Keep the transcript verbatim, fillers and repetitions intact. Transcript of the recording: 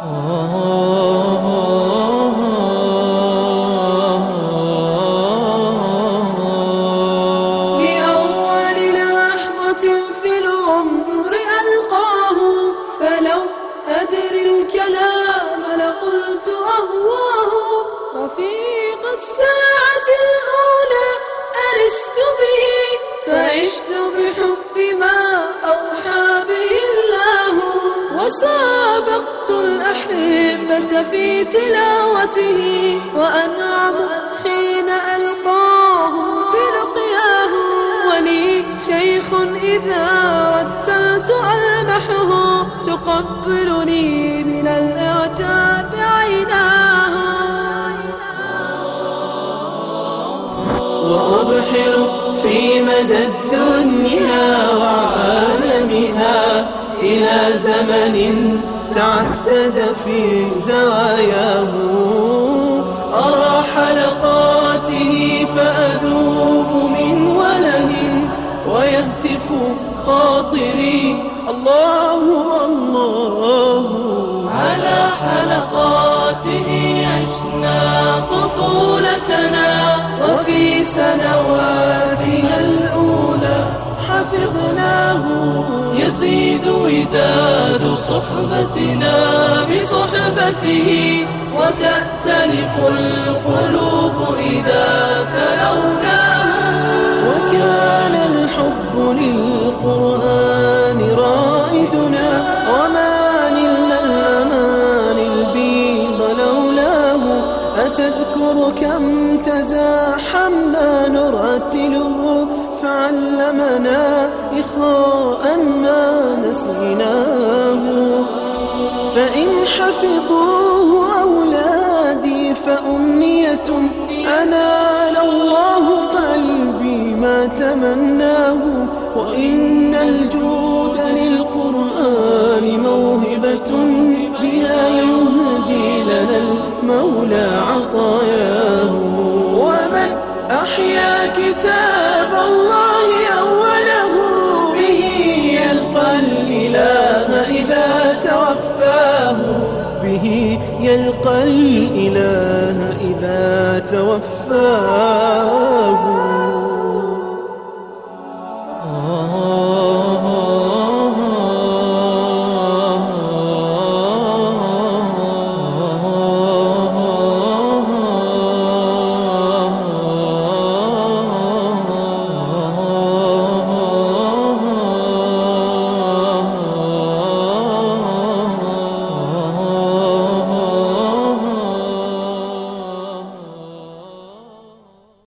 بأول لحظة في العمر ألقاه، فلو أدري الكلام لقلت أهواه. رفيق الساعة الأولى أنست به، فعشت بحب ما أوحى به الله. وسابقت الأحبة في تلاوته، وأنعم حين ألقاهم بلقياه. ولي شيخ إذا رتلت ألمحه، تقبلني من الإعجاب عيناه. وأبحر في مدى الدنيا وعالمها إلى زمن تعدد في زواياه. أرى حلقاته فأذوب من وله، ويهتف خاطري الله الله. على حلقاته عشنا طفولتنا، وفي سنواتنا الأولى حفظناه. يزيد وداد صحبتنا بصحبته، وتأتلف القلوب إذا تلوناه. وكان الحب للقرآن رائدنا، وما نلنا الأمان البيض لولاه. أتذكر كم تزاحمنا نرتله، فعلمنا إخاء ما نسيناه. فإن حفظوه أولادي فأمنية، أنال الله قلبي ما تمناه. وإن الجود للقرآن موهبة، بها يهدي لنا المولى عطاياه. ومن أحيا كتاب الله أوله، به يلقى الإله إذا توفاه. به يلقى الإله إذا توفاه.